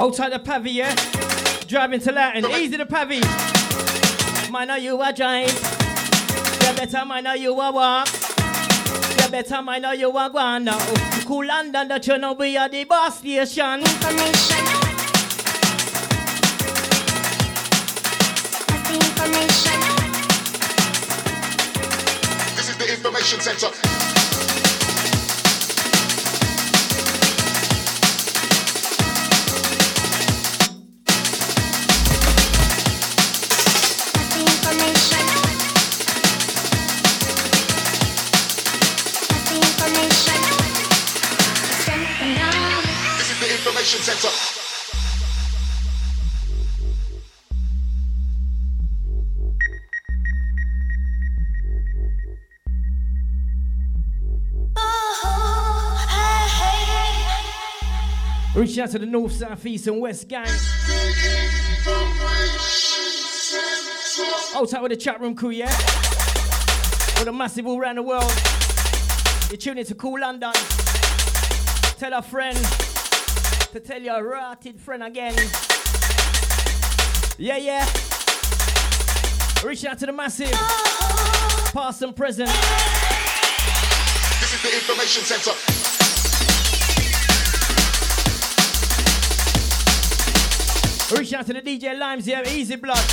Outside the Pavy, yeah? Driving to Latin. Easy the Pavy. Mind how you a drive. You better mind how you a walk. You better mind how you a go on now. Cool London, that you know we are the boss station. Information. This is the information center. Information center. Reaching out to the north, south, east, and west gang. Outside with the chat room crew, yeah? With a massive all around the world. You're tuning to Cool London. Tell a friend to tell your rotted friend again. Yeah, yeah. Reaching out to the massive. Past and present. This is the information center. Reaching out to the DJ Limes here, Easy Blood.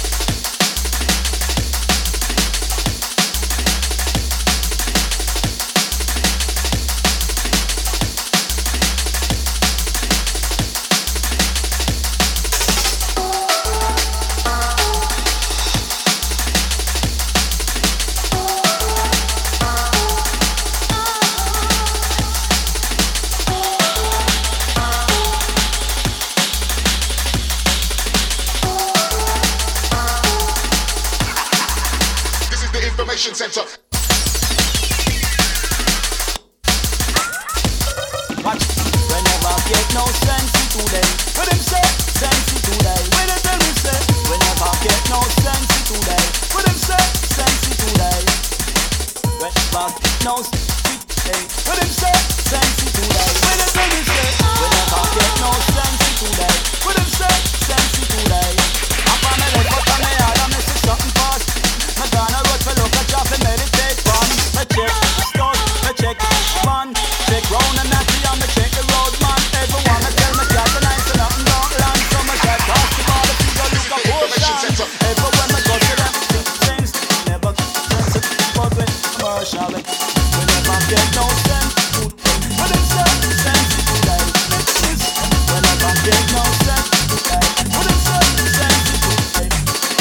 Center. Watch, whenever get no sense today. What them say? Sense today. When they tell me say, whenever get no sense today. What them say? Sense today. Whenever no sense today. What them say? Sense today. When they tell me say, whenever get no sense today. What them say? Sense today. I'm on the left, but I'm here, I'm missing something fast. I'm gonna road for look at job and meditate one. I check start, I check one. Check round and natty and I check the road man. Everyone I tell me cat and I say nothing don't land. So much I talk to all the people look up ocean. Everywhere I go to them things never sense it. But when commercial we never get no sense. What them say? Sense it today. We never get no sense today. What them say? Sense it today.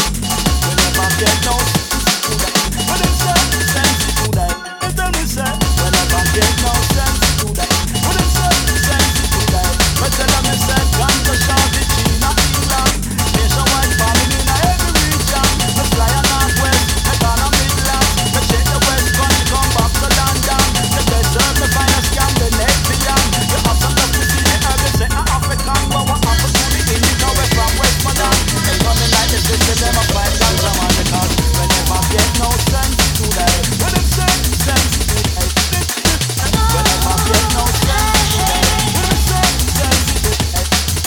We never get no sense. What them say? Sense it today. They tell me say, whenever get no sense today. What them say? Sense it today. But tell them they say, come to Shorty, China, England. Nationwide family in every region. Me fly a northwest, me gone a Midland. Me check the west country, come back to London. The desert, me find a Scandinavian. You have some love to see the urban, say a African. But what happens to the Indian, we're from Westmoreland. They coming like the system, them a fight ganja man. Because whenever get no sense today. What them say? Sense today. Whenever get no sense today. What them say? Sense today.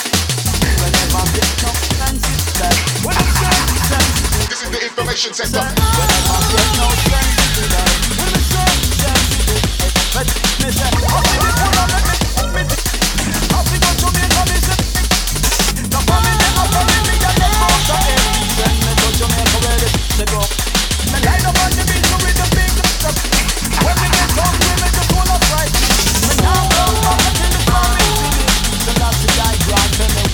Whenever get no sense today. What them say? Sense today. This is the information center. Whenever get no sense today. What them say? Sense today. But me say, how see the phone and let me how see go to me and me say, the family, and them out of it. Send me to Jamaica where they go. Me line up on the beach with the big stuff. When we get hungry, me just wanna fight. Me now go up until the family finish. So that's the guy grand to me.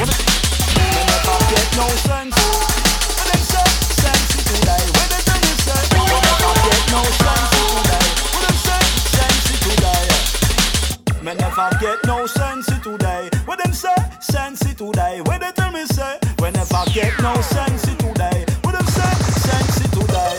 Me never get no sense. When them say, sense today. When they tell me say, we never get no sense today. When them say, sense today. Me never get no sense today. When them say, sense today. When they tell me say, we never get no sense today. When them say, sense today.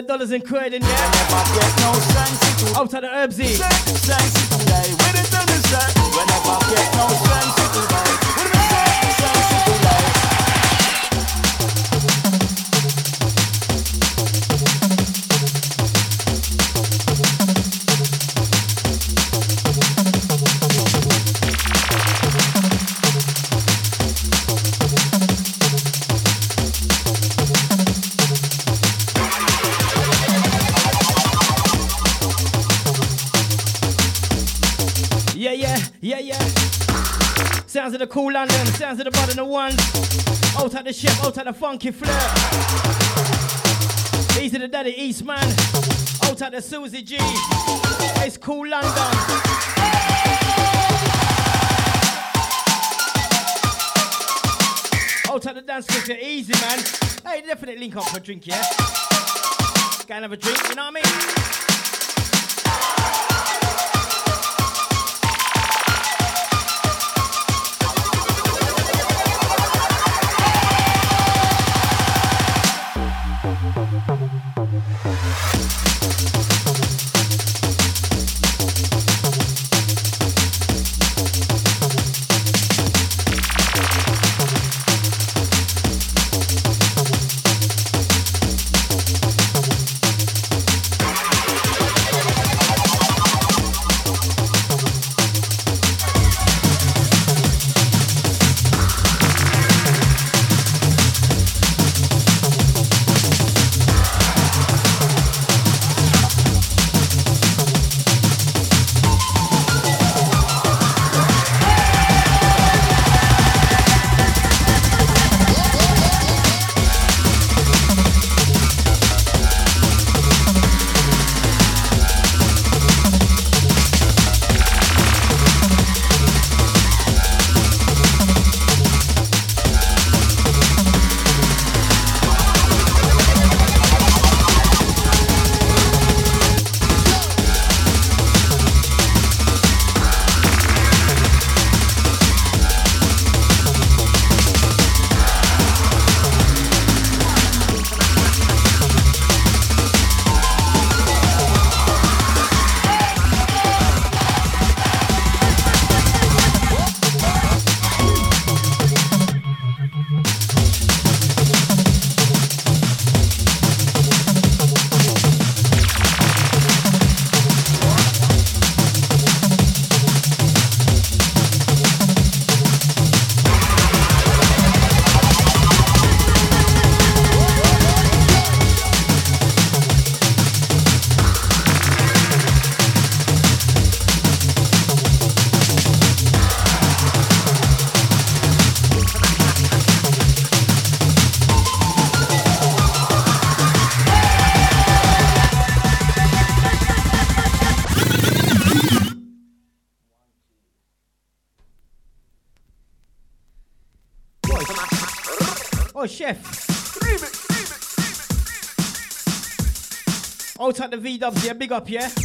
dollars in Croydon, yeah? Whenever get no sense to Out to the Herbsy. sense today. When it tell me say, whenever get no sense today. When me say sense today. Yeah. Sounds of the cool London, sounds of the bud and the ones. Out at the chef, out at the funky flirt. Easy the daddy East man. Out at the Susie G. It's cool London. Out at the dance club, easy man. Hey, definitely link up for a drink, yeah? Go and have a drink, you know what I mean? Chef. Out at the V-dubs, yeah, big up, yeah.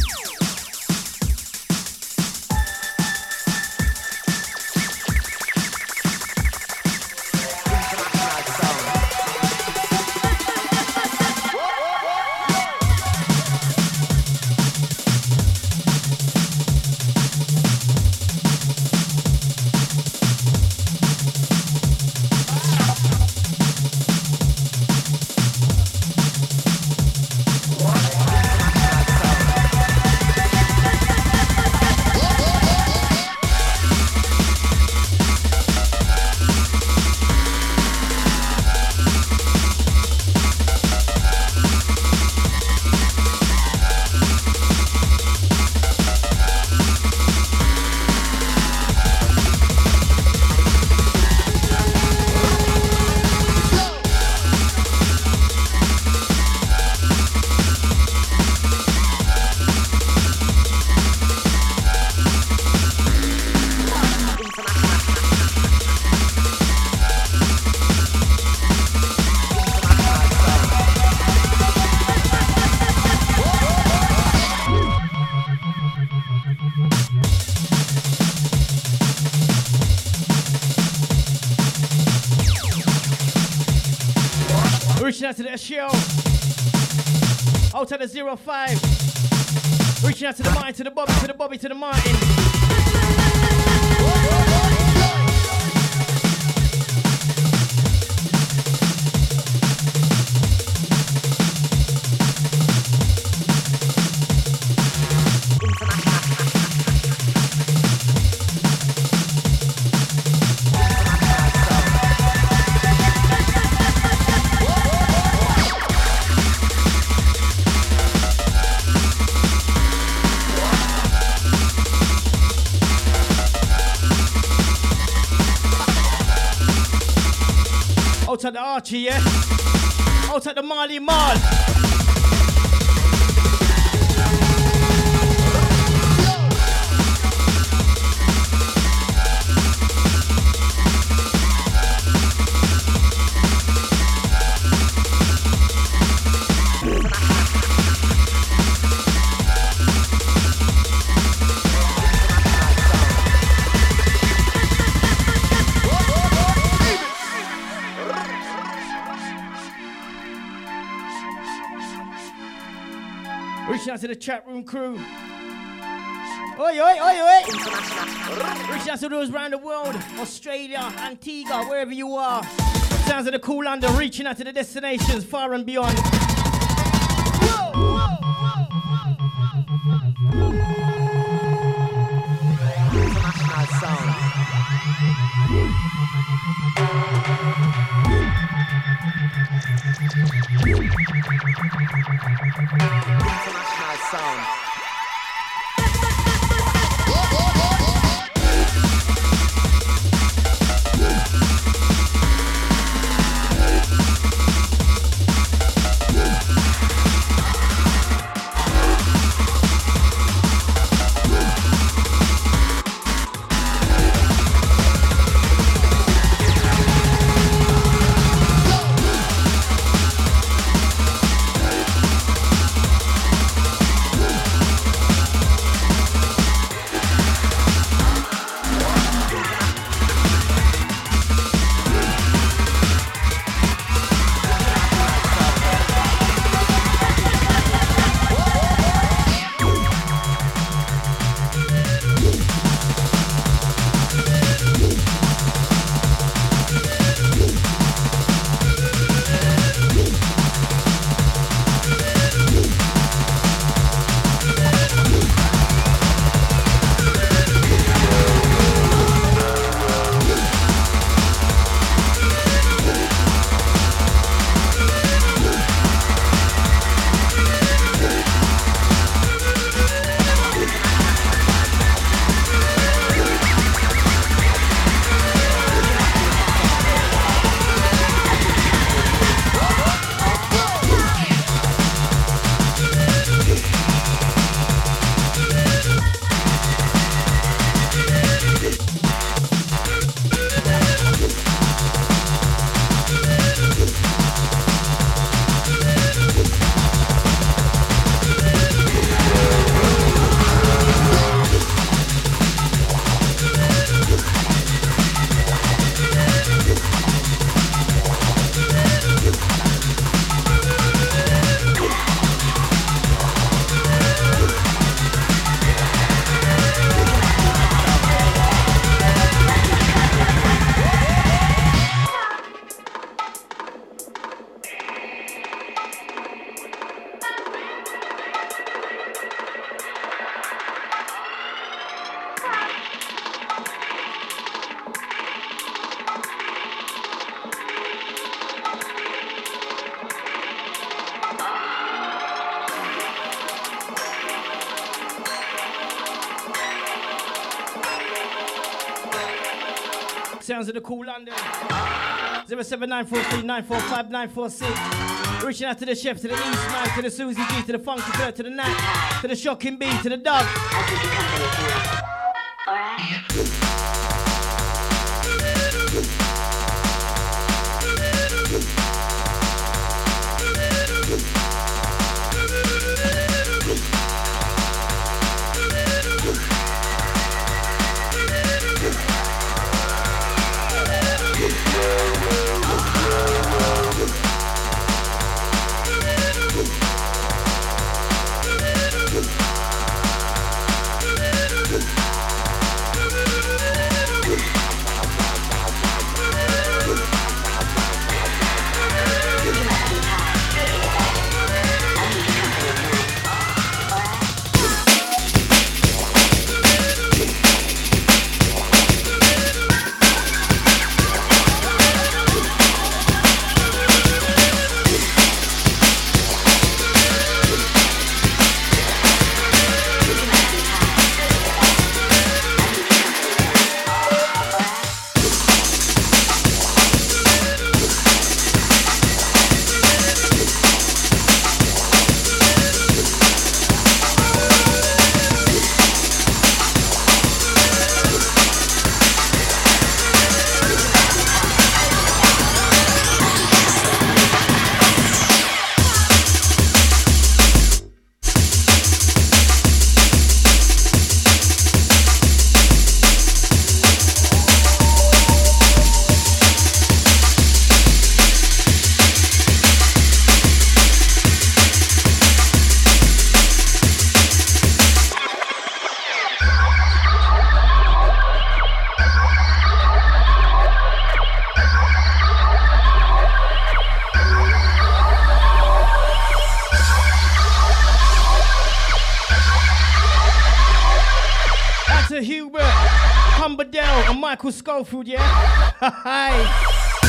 Reaching out to the show. Out to the 05. Reaching out to the Martin, to the Bobby, to the Bobby, to the Martin. Out at the Archie, yeah? Out at the Marley Marl. Reaching out to the chat room crew. Oi, oi, oi, oi. Reaching out to those around the world. Australia, Antigua, wherever you are. Sounds of the cool under. Reaching out to the destinations far and beyond. International sound. International sound. Sounds of the cool London. 07943945946. Reaching out to the chef, to the East Man, to the Susie G, to the Funky Bird, to the Nat, to the Shocking B, to the Dog. to Hubert, Humberdale, and Michael Schofield, yeah? Hi.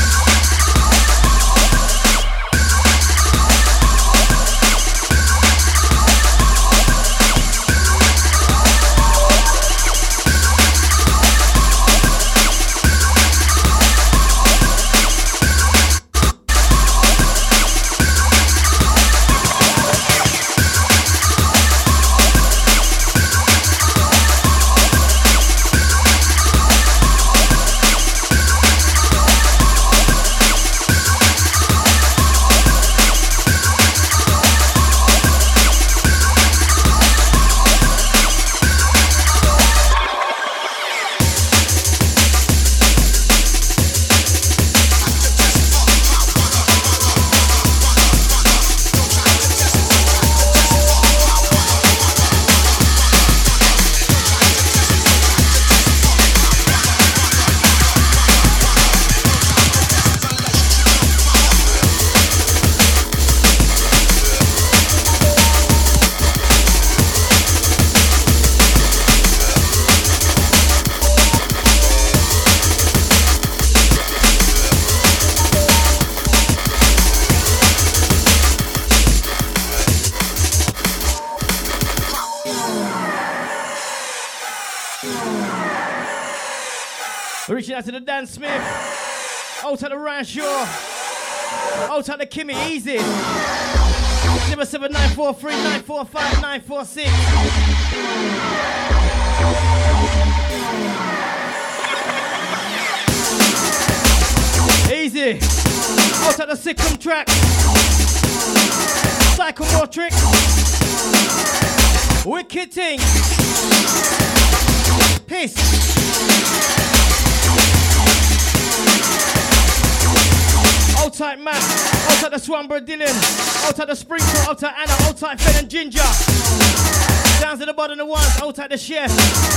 Reaching out to the Dan Smith, out to the Ryan Shaw, out to the Kimmy, easy. 07943 945 946. Easy. Out to the Sikkim track, Psychomotric, Wicked Thing, Piss. Outside Matt, outside the Swanborough Dylan, outside the Sprinkle, outside Anna, outside Fed and Ginger. Down to the bottom of the ones, outside the chef.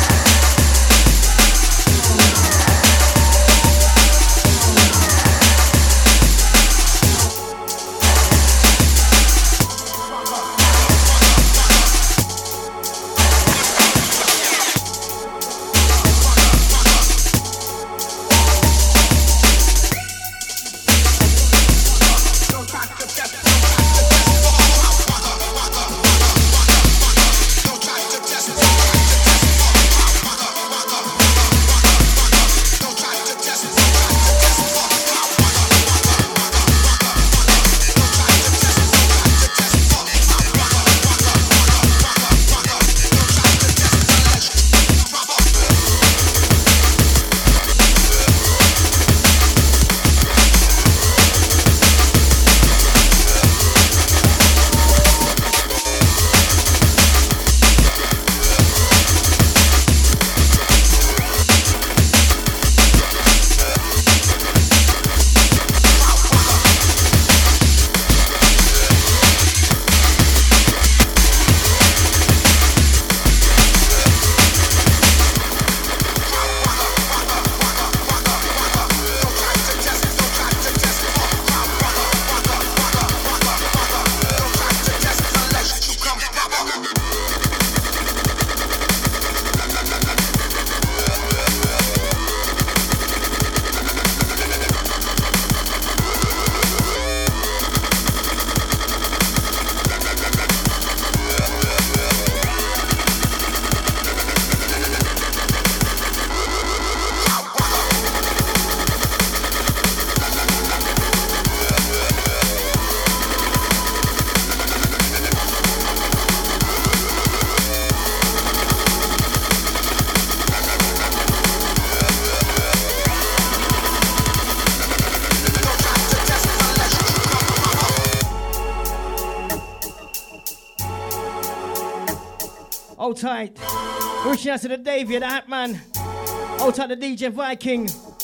Hold tight. Reaching out to the Davey, the Hat Man. Hold tight, the DJ Viking.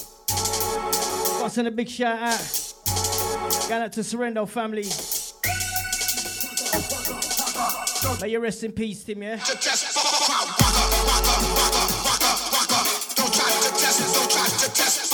Got to send a big shout out. Going out to Sorrento family. May you rest in peace, Tim, yeah? Don't try to test.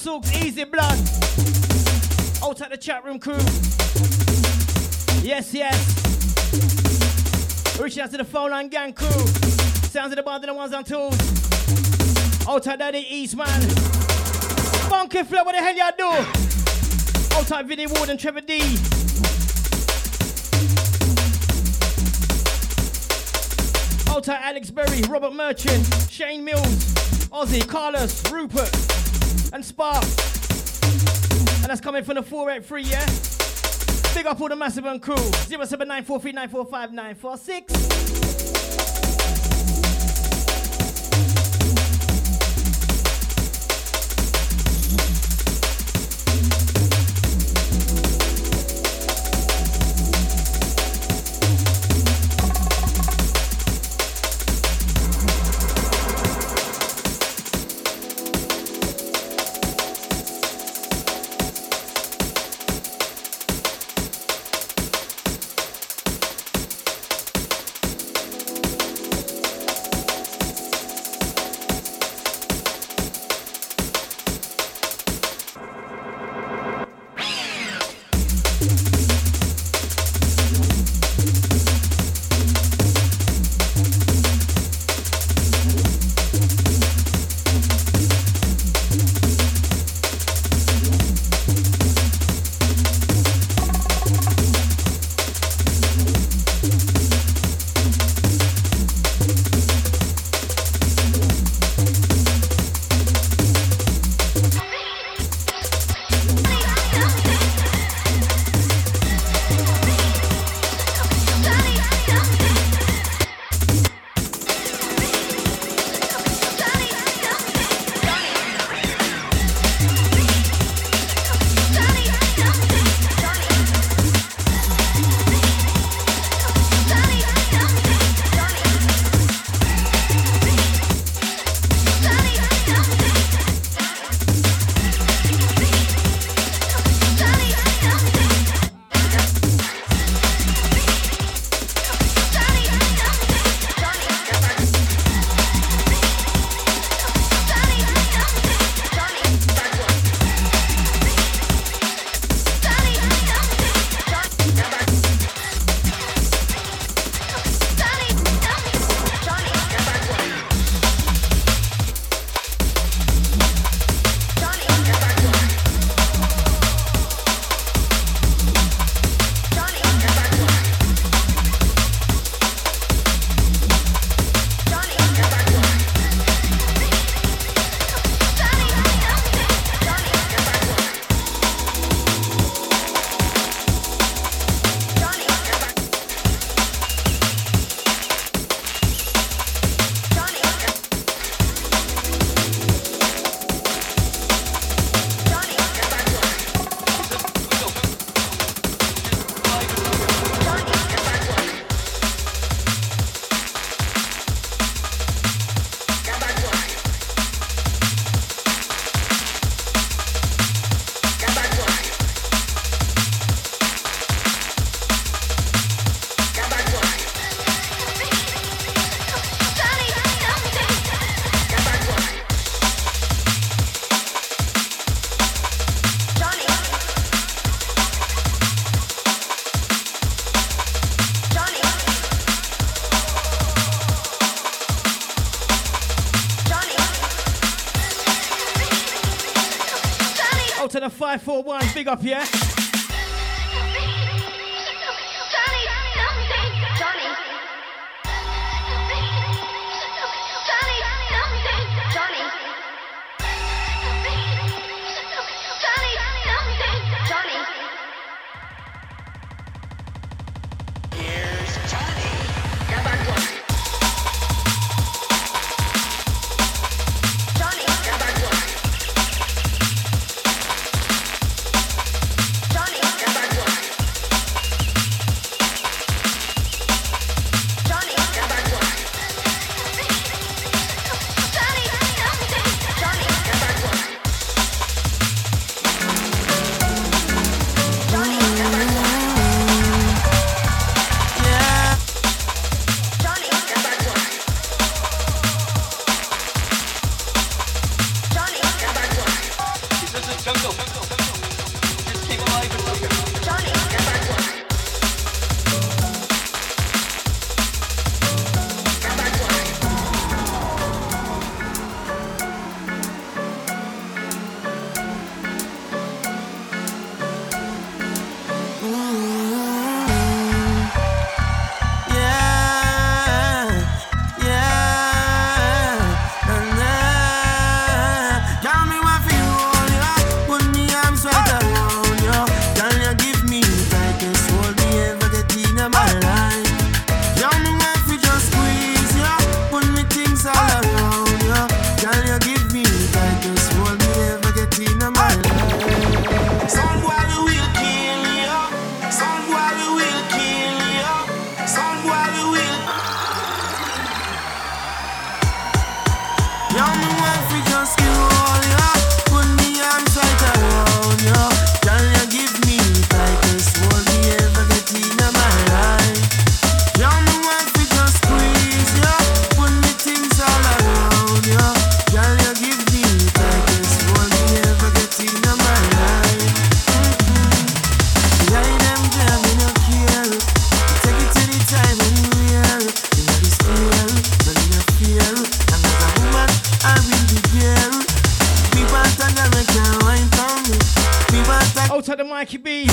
Silks, Easy Blood. Out at the chat room crew. Yes, yes. Reaching out to the phone line gang crew. Sounds of the band and the ones on tools. Out at Daddy East, man. Funky Flow, what the hell y'all do? Out at Vinnie Ward and Trevor D. Out at Alex Berry, Robert Merchant, Shane Mills, Ozzy, Carlos, Rupert, and Spark. And that's coming from the 483, yeah? Big up all the Massive and crew. 0794394596. to the 541. Big up, yeah? Out to the Mikey B.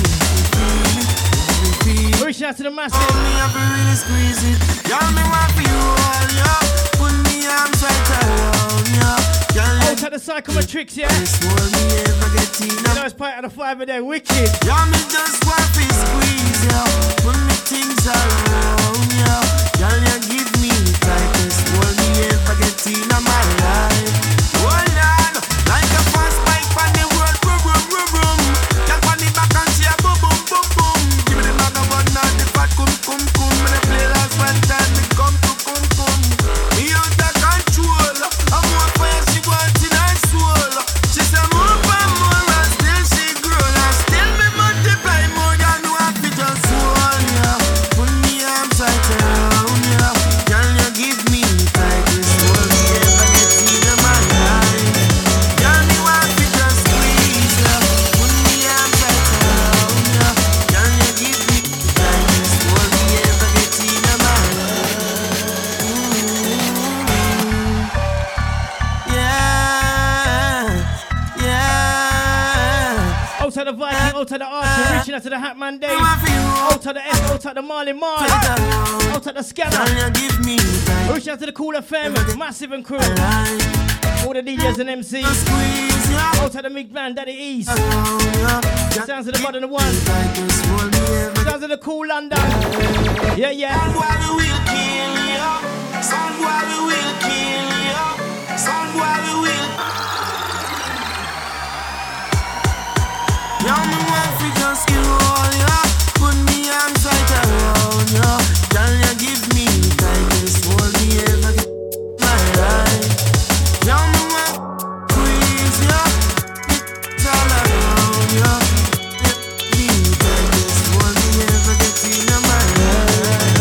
Reaching out to the massive. Oh, me have to really squeeze it. Y'all me want for you all, yeah. Put me arms right around, yeah. Out to the Psychometrics, yeah. This world me ever get in. You know it's part of the five of them, wicked. Y'all me just want to squeeze, yeah. Put me things around, yeah. Y'all you give me the tightest world me ever get in my life. Hold on, like a fast bike on the road, boom, boom, boom, boom. Y'all on the back and see a boom, boom, boom, boom. Give me the bag of one and the fat cum, cum, cum. When I play last one time, me come to cum, cum. Me out of control. I'm more fire, she wants in her soul. She say more and more and still she grow. And still me multiply more than what we just want, yeah. Put me arms right around, yeah. Girl, you give me the tightest hold me ever get in my life. Girl, me want to just squeeze, yeah. Put me arms right around, yeah. Girl, you give me the tightest hold me ever get in my life. Yeah, yeah. Out to the Viking, out to the Archer, reaching out to the Hatman Dave. Out to the S, out to the Marley Marley. Out to the Scanner. Girl, you give me the tightest Reaching out to the Cool FM, Massive and Crew. All the DJs and MCs. squeeze, yeah. Out to the Big Man, Daddy East. Around, yeah. Sounds of the Bud and the One. Tightest hold me ever. Sounds of the Cool London. Yeah, yeah. Some boy we will kill you. Some boy we will kill you. Some boy we will. Yeah, me want to just kill all ya. Put me arms right around ya. Girl, you give me the tightest hold me ever get my life. Yeah, me want to squeeze ya. It's all around ya. Give me the tightest hold me ever get in my life.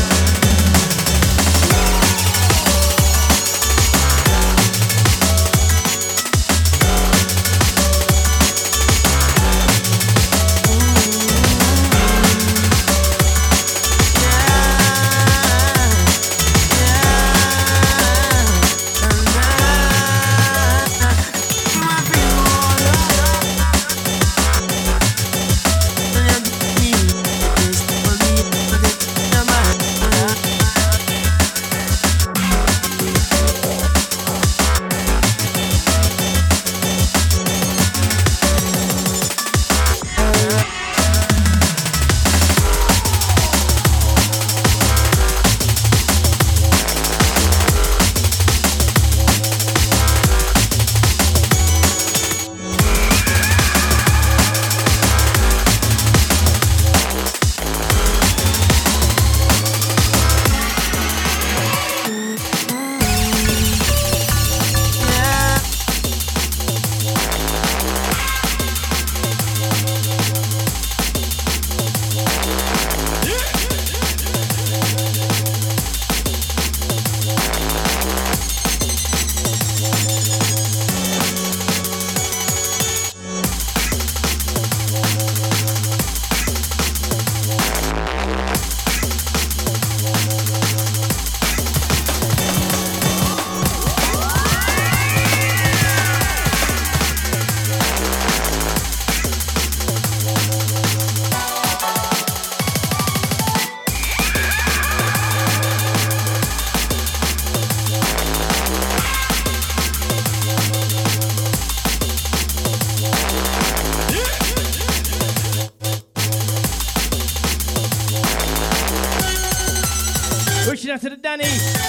Reaching out to the Danny.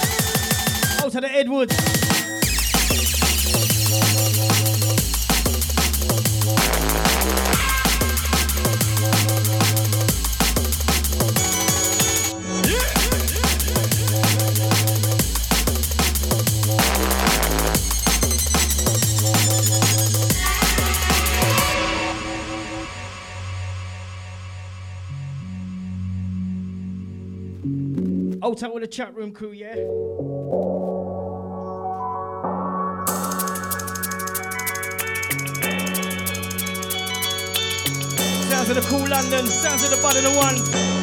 Out to the Edwards. Out with the chat room crew, yeah? Sounds of the Cool London, sounds of the Bud and the One.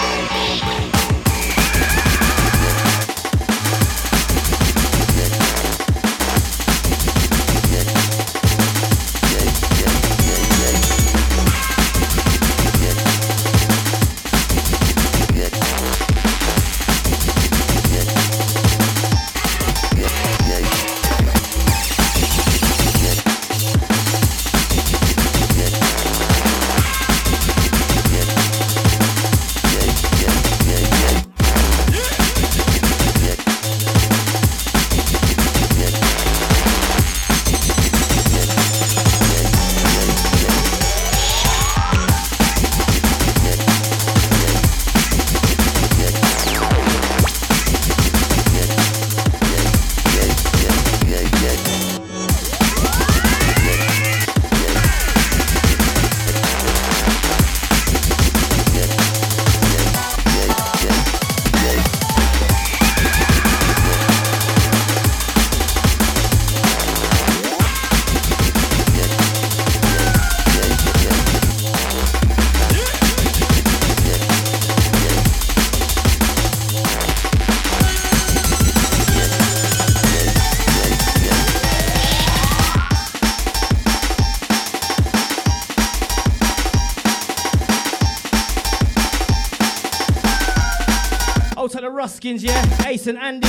Ruskins, yeah? Ace and Andy.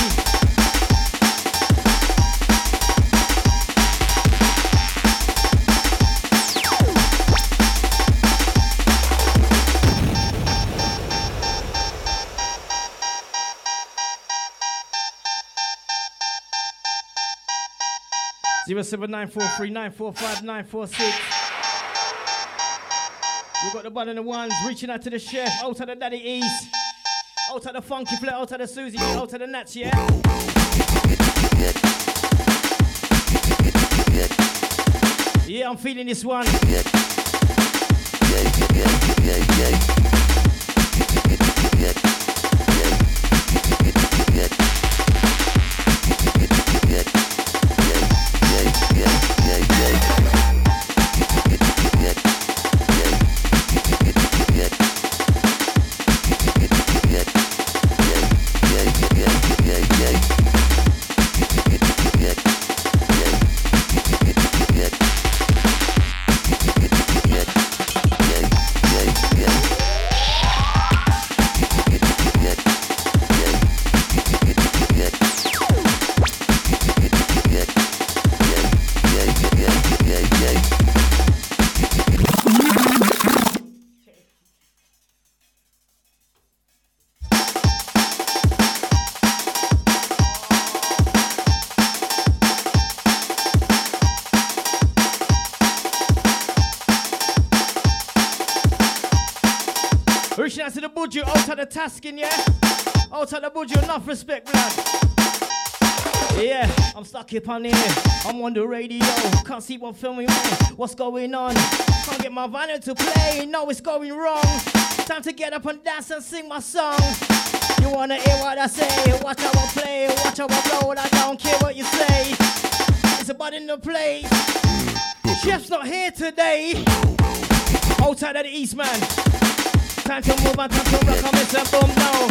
Zero 7943945 We've got the bun and the ones reaching out to the chef, out to the Daddy East. Out of the Funky Flat, out of the Susie, out of the Nats, yeah? Yeah, I'm feeling this one. Reaching out to the Buju, out of the Taskin, yeah? Out of the Buju, enough respect, blood. Yeah, I'm stuck up on here. I'm on the radio. Can't see what filming on. What's going on? Can't get my vinyl to play. No, it's going wrong. Time to get up and dance and sing my song. You wanna hear what I say? Watch how I play. Watch how I roll. I don't care what you say. It's about in the place. Chef's not here today. Outside of the East, man. Time to move and time to rock. I'm missing boom now.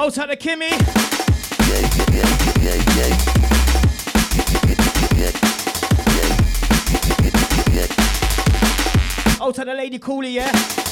Out to the Kimmy. Out to the Lady Coolie, yeah?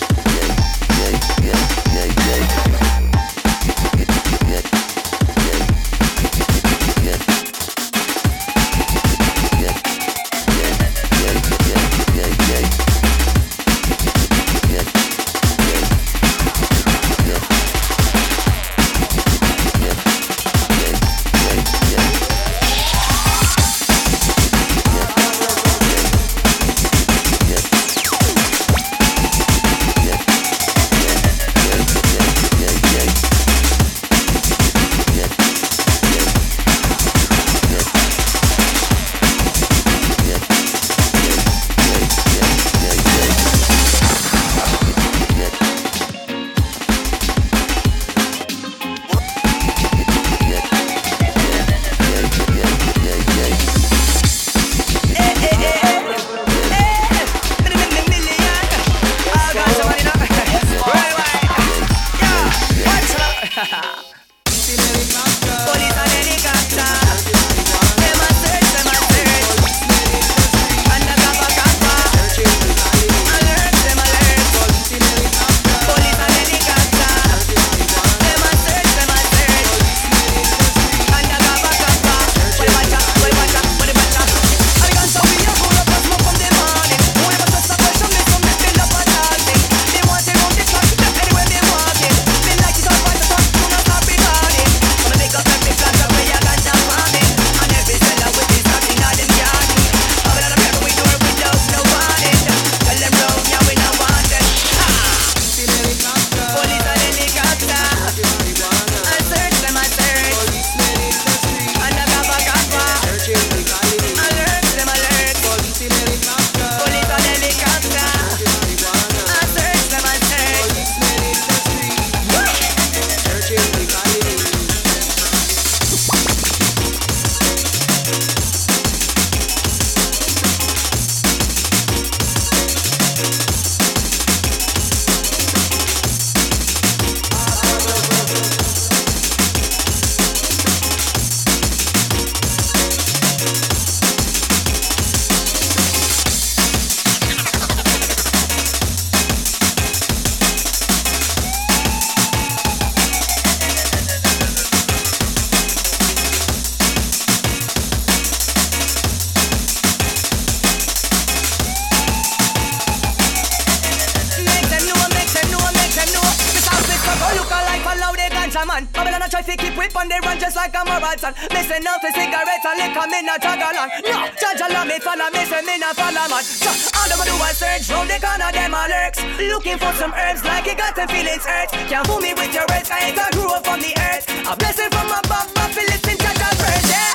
Looking for some herbs like you got the feelings hurt. Can't fool me with your words, I ain't a grew up from the earth. A blessing from above, but feel it in touch at first, yeah.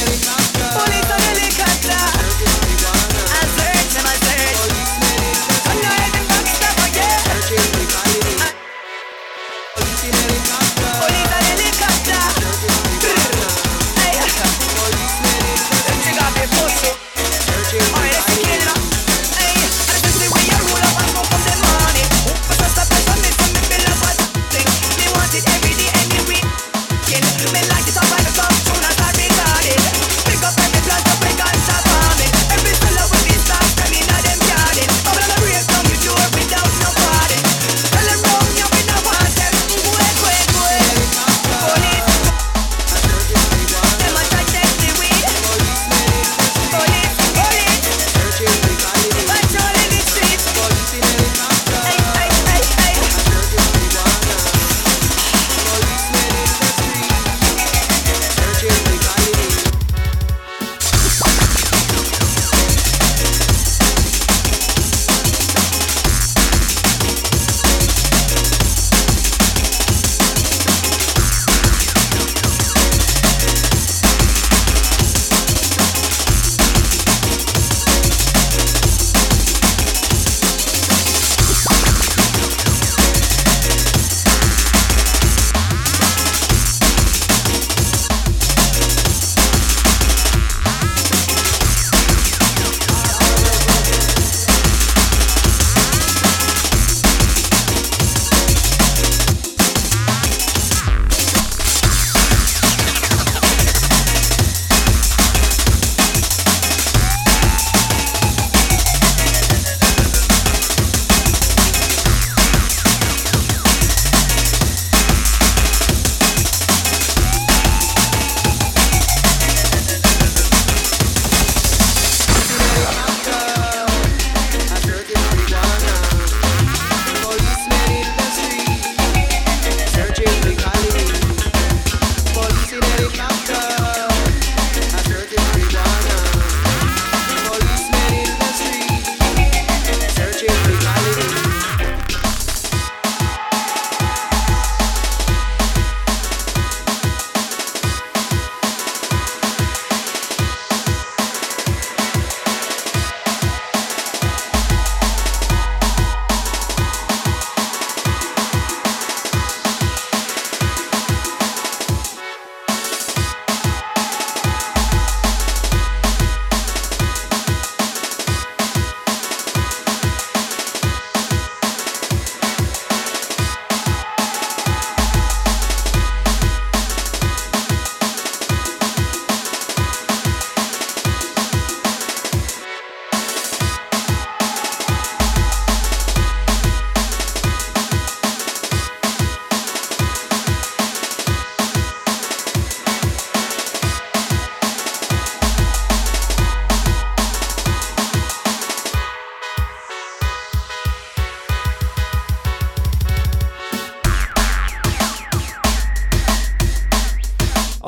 Police on helicopter. I search and I search. On your head and back step again. Police on helicopter. Hey, you got me pussy. Alright, let's kill it up. Hey, and this is the way you roll up and go from the morning. But just a press on me from me feel like what thing. They want it every day, any week. Me like it up and the top tune as I regard it. Pick up every plant up, we got top on me.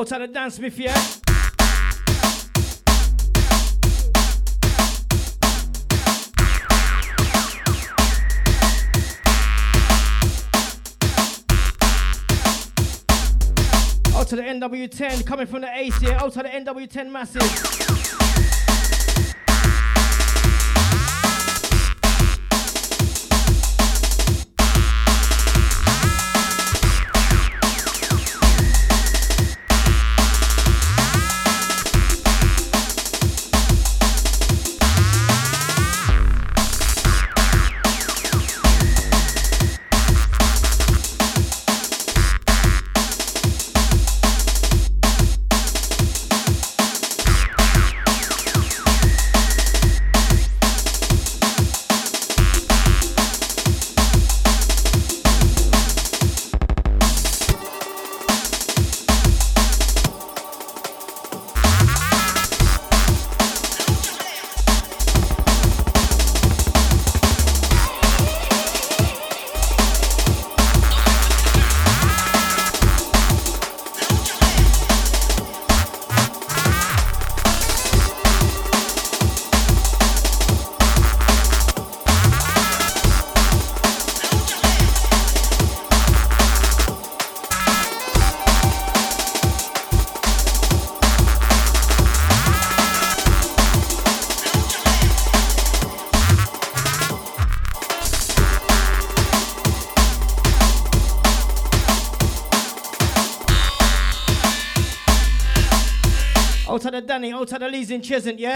Outside of Dan Smith, yeah? Out to the NW10, coming from the Ace here. Out to the NW10 massive. Out to the Danny, out to the Lees in Chisant, yeah?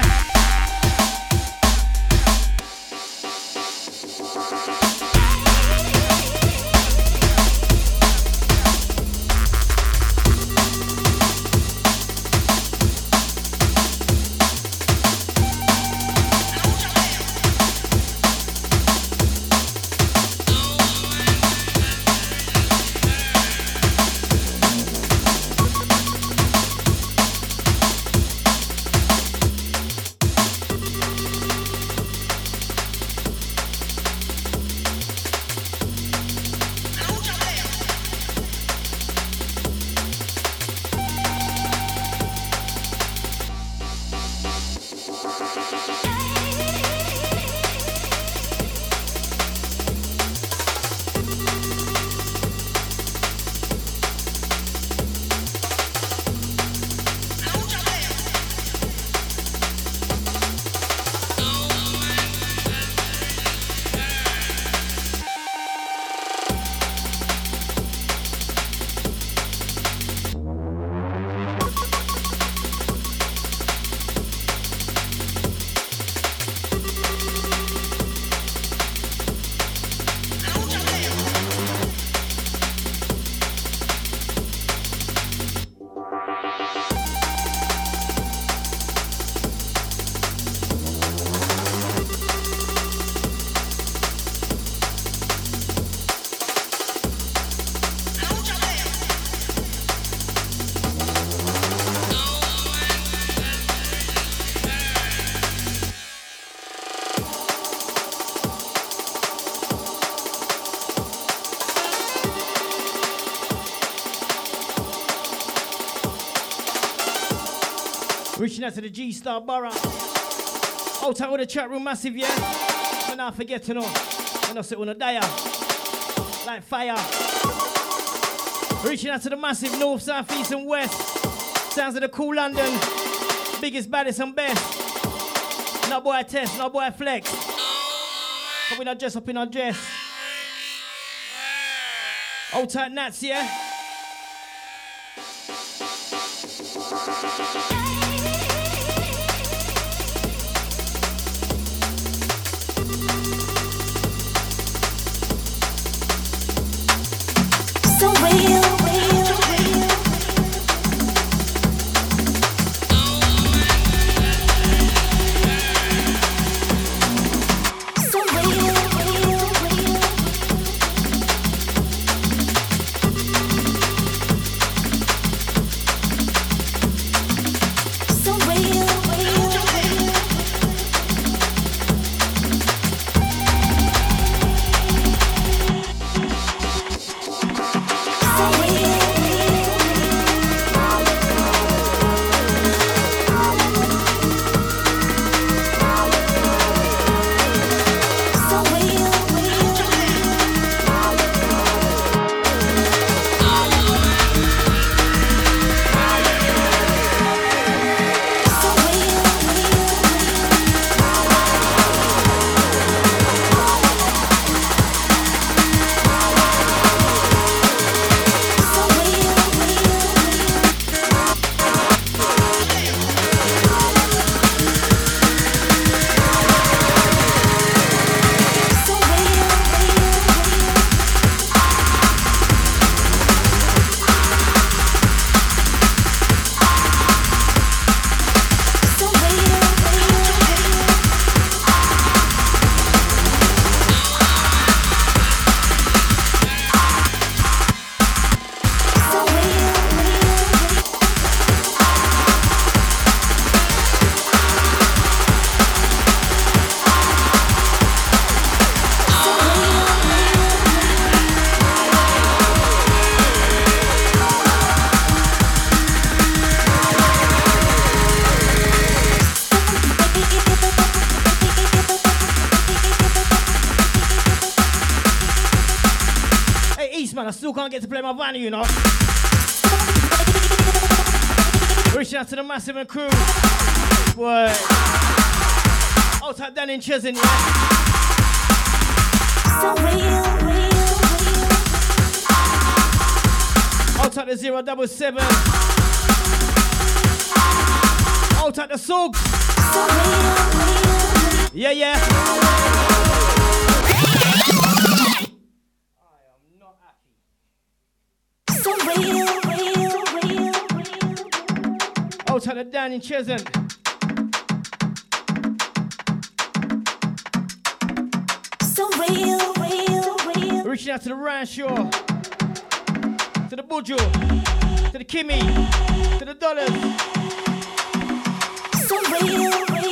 Reaching out to the G-Star Borough. Out with the chat room massive, yeah? And I forget to know. And I sit on a dire. Like fire. Reaching out to the massive north, south, east and west. Sounds of the cool London. Biggest, baddest and best. No boy test, no boy flex. But we not dress up in our dress. Old tight Nats, yeah? So real, real, real. So real, real, real. beast, man. I still can't get to play my vinyl, you know. Reaching out to the Massive and crew. Boy. Out at Dan in Chesney, yeah. So real. Out at the 077. Out at the Sogs. So real. Yeah, yeah. So real. Out at the Dan in Chesney. So real. Reaching out to the Ranshaw. To the Bujo. To the Kimmy. To the Dollars. So real.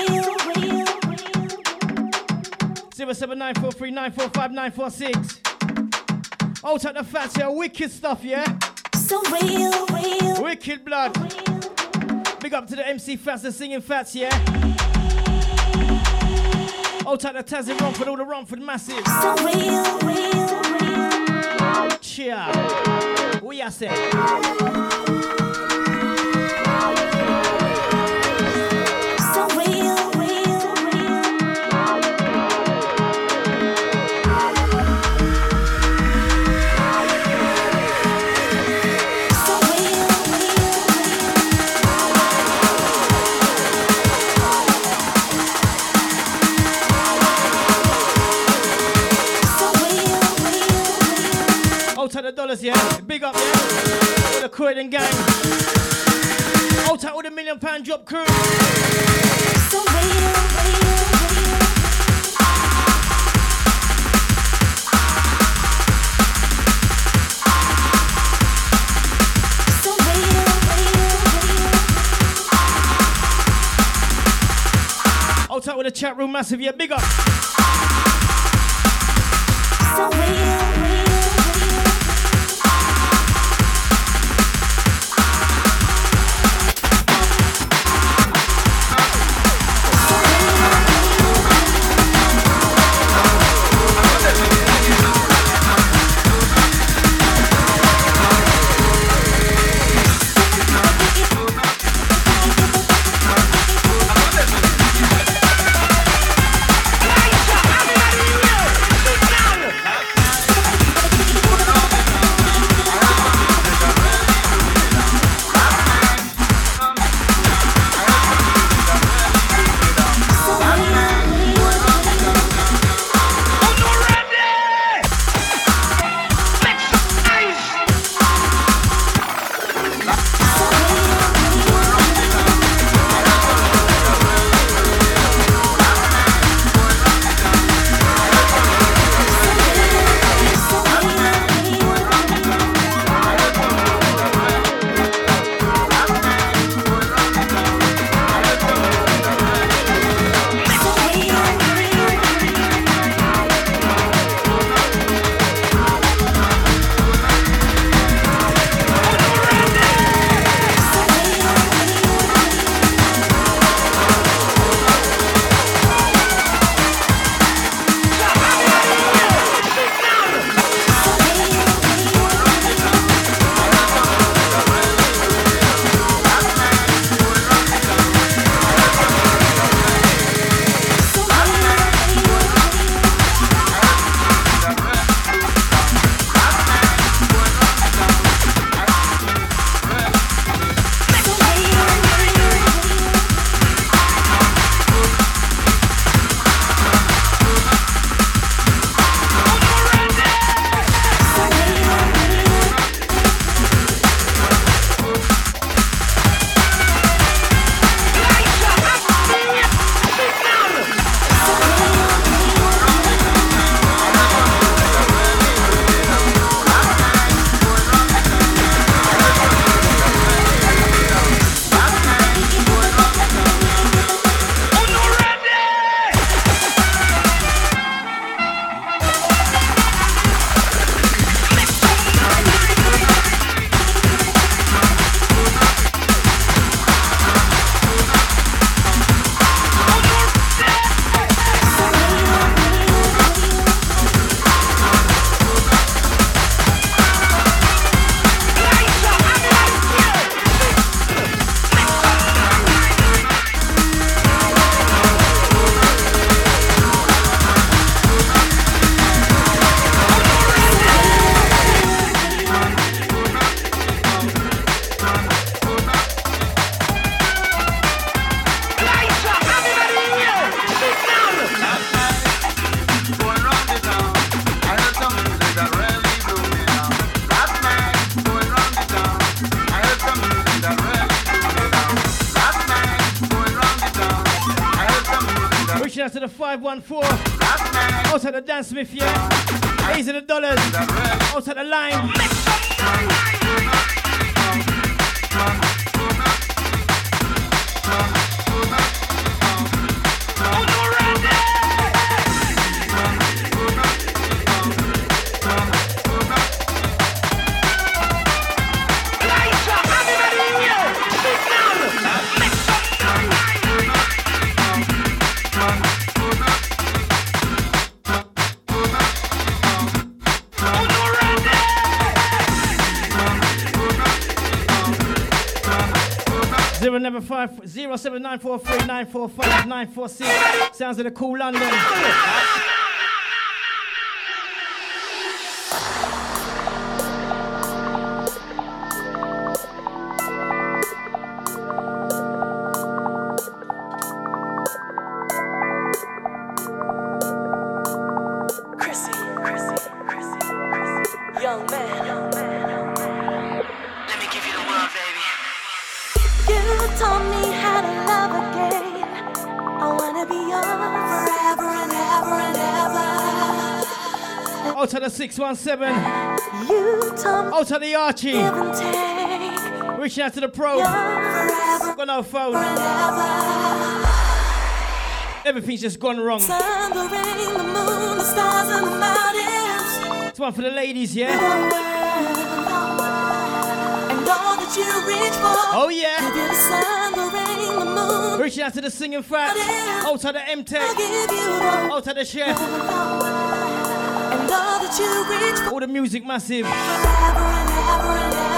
07943945946. Out at the Fats here, wicked stuff, yeah? So real. Wicked blood. Big up to the MC Fats, the singing Fats, yeah? Out at the Tassie Romford, all the Romford massive. So real. Cheer. What ya say? So real. Out at the Dollars, yeah? Big up, yeah? All the Croydon gang. Out at all the £1 Million Drop crew. So real. Out at all the chat room massive, yeah? Big up. So real. the 514. Out of the Dan Smith, yeah. Easy the dollars. Out of the line. Number 07943945946. Sounds of the cool London. Chrissy, young man. Let me give you the world, baby. You taught me how to love again. I wanna be yours forever and ever and ever. Out of the 617. You taught me Out of the Archie. give and take. Reaching out to the pro. Forever Got no phone. and ever. Everything's just gone wrong. Sun, the rain, the moon, the stars and the mountains. It's one for the ladies, yeah? And all that you reach for. Oh, yeah. Give you the sun, the rain, the moon. Reaching out to the singing fat. Out of the I'll M-Tech. give you the Out of the chef. and all that you reach for. All the music massive. Forever and ever and ever.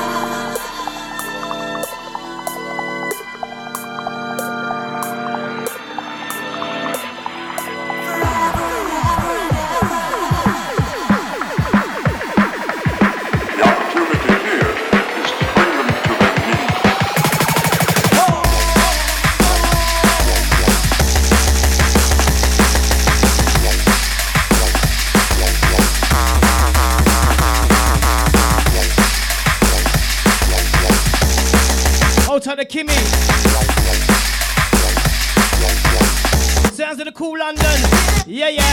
Out of the Kimmy. Sounds of the cool London. Yeah, yeah.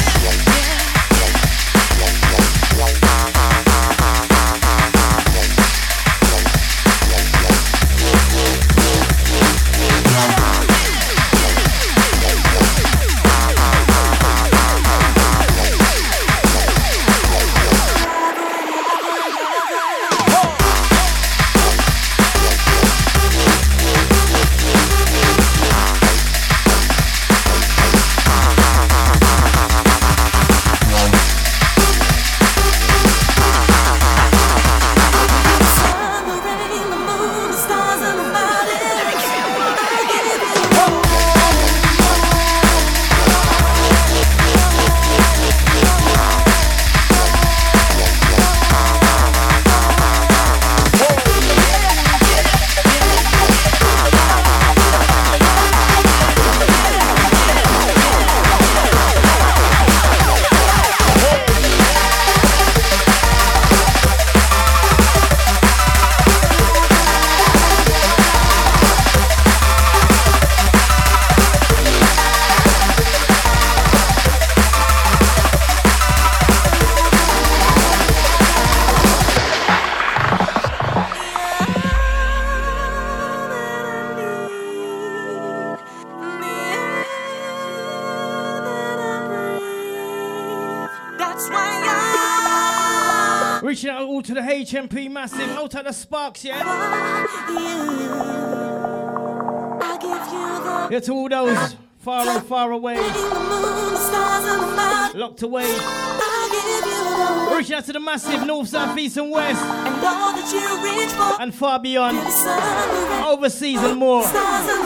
Reaching out all to the HMP massive, out to the Sparks, yeah? Yeah, to all those far and far away, locked away. Reaching out to the massive north, south, east and west, and far beyond, overseas and more. The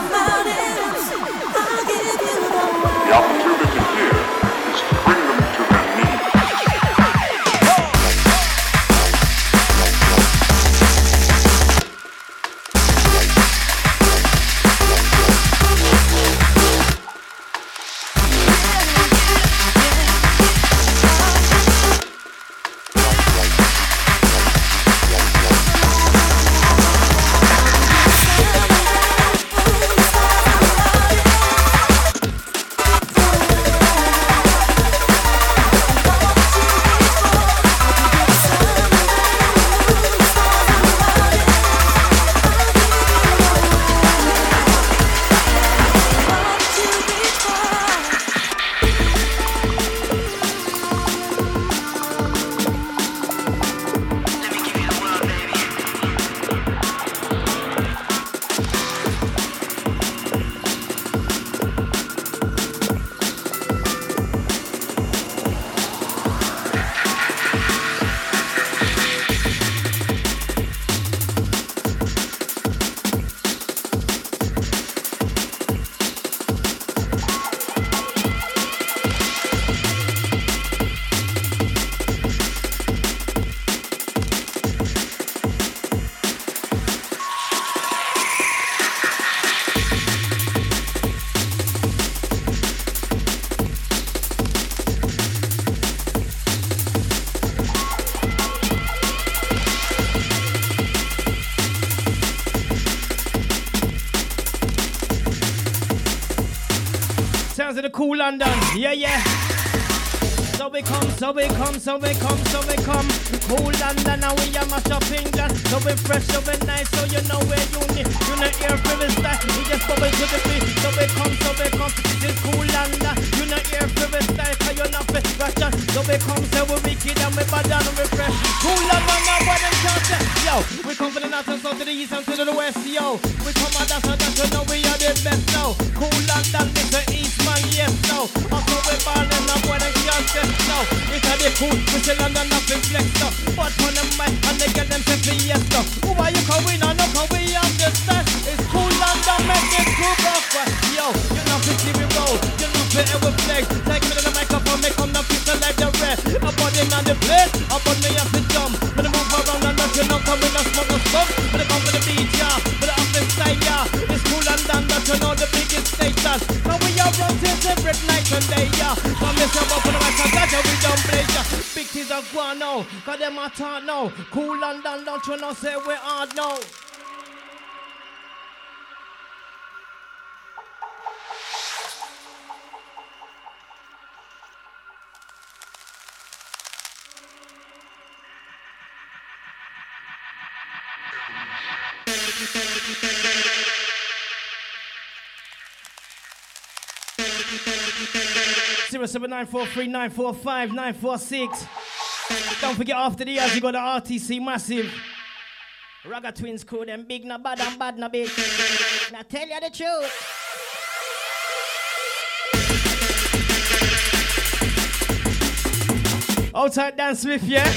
opportunity here is to bring them to their knees. Cool London, yeah, yeah. So we come. Cool London, now we are mash up England. So we fresh, so we nice, so you know where you need. You know air for the style, we just bubble to the beat. So we come. This is Cool London. You know air for the style, cause you're not fit, gotcha. So we come, so we wicked and we bad and we fresh. Cool London, now what them can't say. Yo, we come from the north and south to the east and to the west, yo. We come and that's you know we are the best now. Cool London, Mr. Eastman, yes, now. Also we ball and now what them can't say now. It's a the cool, we still London nothing flex now. But on the mic and they get them say yes now. Who are you coming on? No, cause we understand. It's Cool London, make it cool rock. Yo, you're not fit to be roll, you're not fit ever flex. Take me to the microphone, make them not fit like the rest. I put them on the plate, I put me up the jump. When I move around and not you know coming up smoke no stuff. When I come to the beach, yeah, when I up inside, yeah. It's Cool London, that you know the biggest station. So we are run till every night and day, yeah. Come let's jump up on the mic and that's how we don't play, yeah. Big things are going now, cause them are taught now. Cool London, don't you know say we hard now. Zero 7943945 Don't forget after the years you got the RTC Massive. Ragga Twins crew, them big na bad and bad na big. Now tell you the truth. Outside Dan Smith, yeah?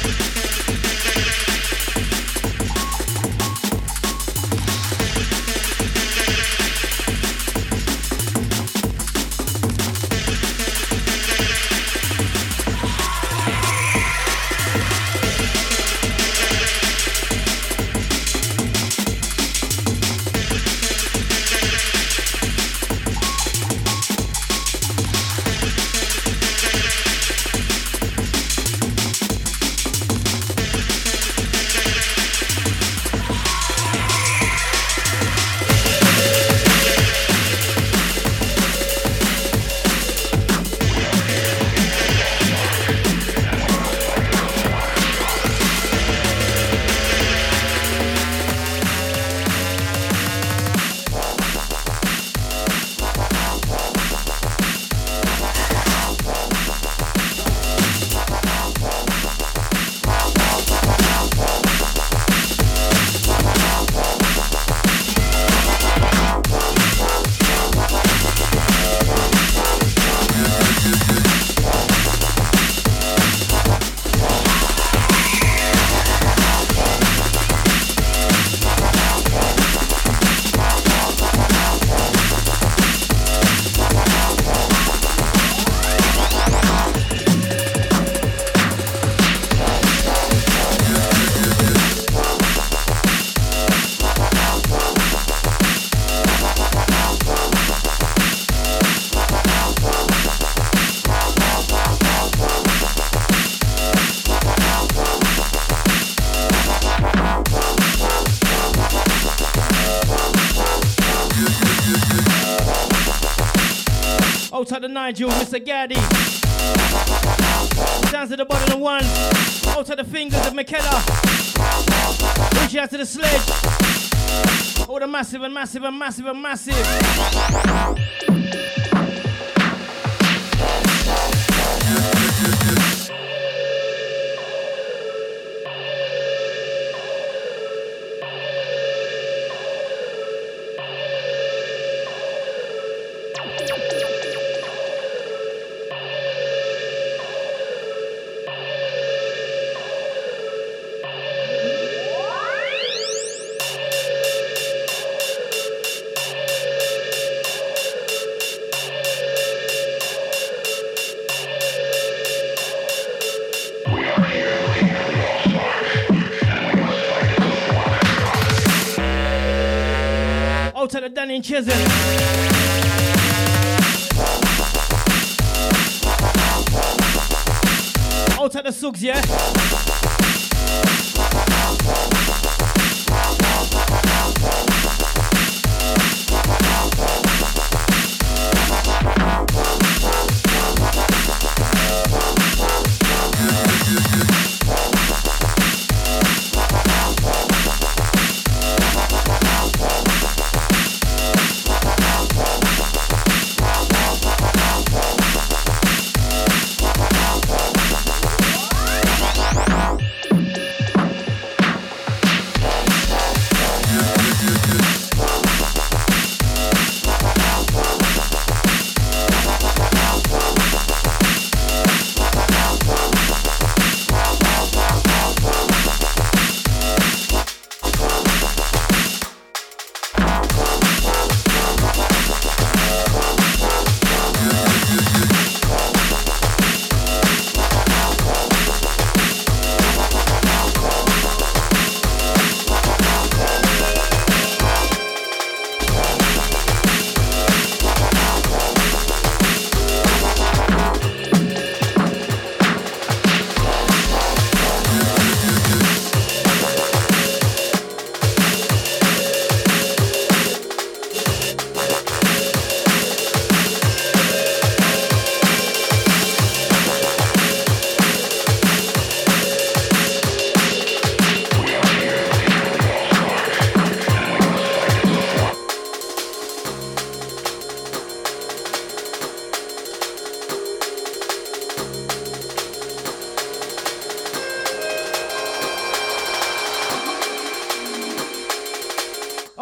Out to the Nigel, Mr. Gaddy. Down to the bottom of the one. Out to the fingers of Michaela. Reach out to the sledge. Oh, the massive and massive and massive and massive. To the Danny and Chisholm. Out at the Sugs, yeah?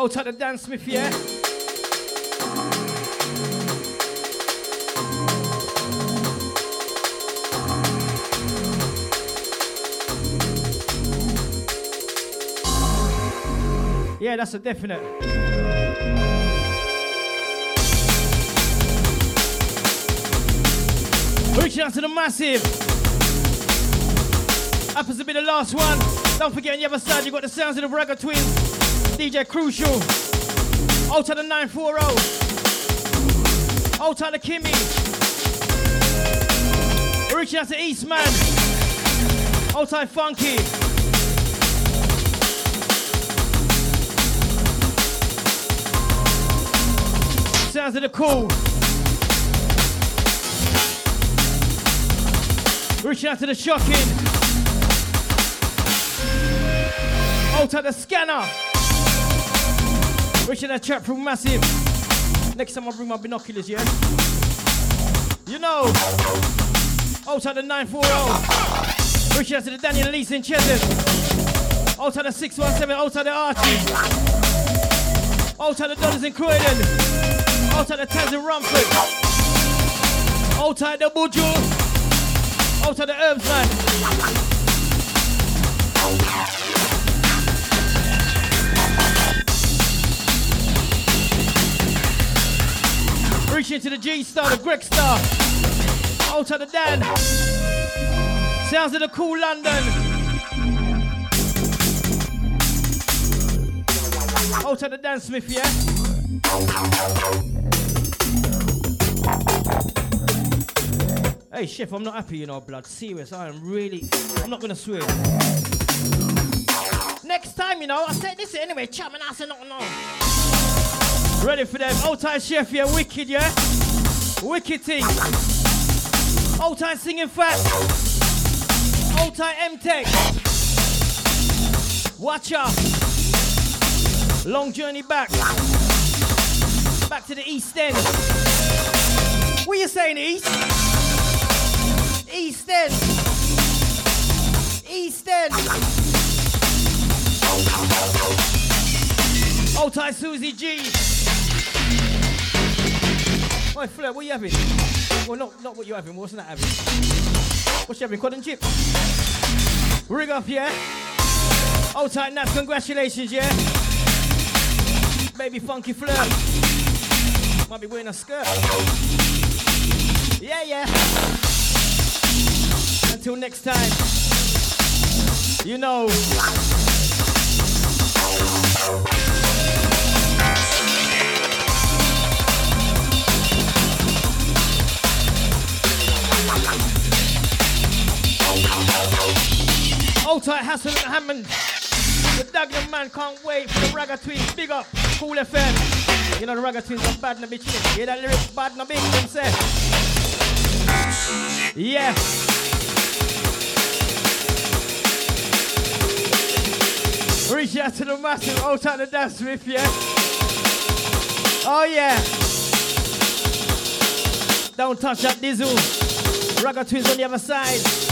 Out at the Dan Smith, yeah? Yeah, that's a definite. Reaching out to the massive. Happens to be the last one. Don't forget on the other side, you got the sounds of the Ragga Twins. DJ Crucial. Out to the 940. Out to the Kimmy. Reaching out to Eastman. Out to Funky. Sounds of the Cool. Reaching out to the Shocking. Out at the Scanner. Reaching that chat through Massive. Next time I bring my binoculars, yeah? You know. Out at the 940. Reaching out to the Daniel Elise in Chesed. Out at the 617. Out at the Archie. Out at the Dollars in Croydon. Out at the Tans in Rumford. Out at the Buju. Out at the Herbsman. Reaching to the G Star, the Greg Star. Out at the Dan. Sounds of the Cool London. Out at the Dan Smith, yeah? Hey, Chef, I'm not happy, you know, blood. Serious, I'm not gonna swear. Next time, you know, I said this anyway, chap, and I said no. Ready for them. Old time Chef, yeah, wicked, yeah? Wicked thing. Old time singing fat. Old time M-Tech. Watch out. Long journey back. Back to the East End. What you saying, East? East End. East End. Old time Susie G. Oi, Flair, what you having? Well, not what you having. What's that having? What's you having? Cod and chip? Rig off, yeah? Old time Nats, congratulations, yeah? Baby Funky Flair. Might be wearing a skirt. Yeah. Until next time. You know. Old tight Hassan and Hammond. The Dagenham man can't wait for the Ragga Twins. Big up, Cool FM. You know the Ragga Twins are bad na bitch. Hear that lyrics bad na big, them say. Yeah. Reach out to the massive, old tight the Dan Smith, yeah. Oh yeah. Don't touch that diesel. Ragga Twins on the other side.